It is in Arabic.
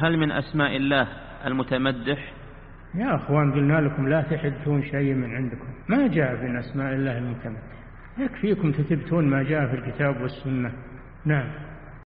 هل من أسماء الله المتمدح؟ يا أخوان قلنا لكم لا تحدثون شيء من عندكم، ما جاء من أسماء الله المتمدح، يكفيكم تثبتون ما جاء في الكتاب والسنة. نعم.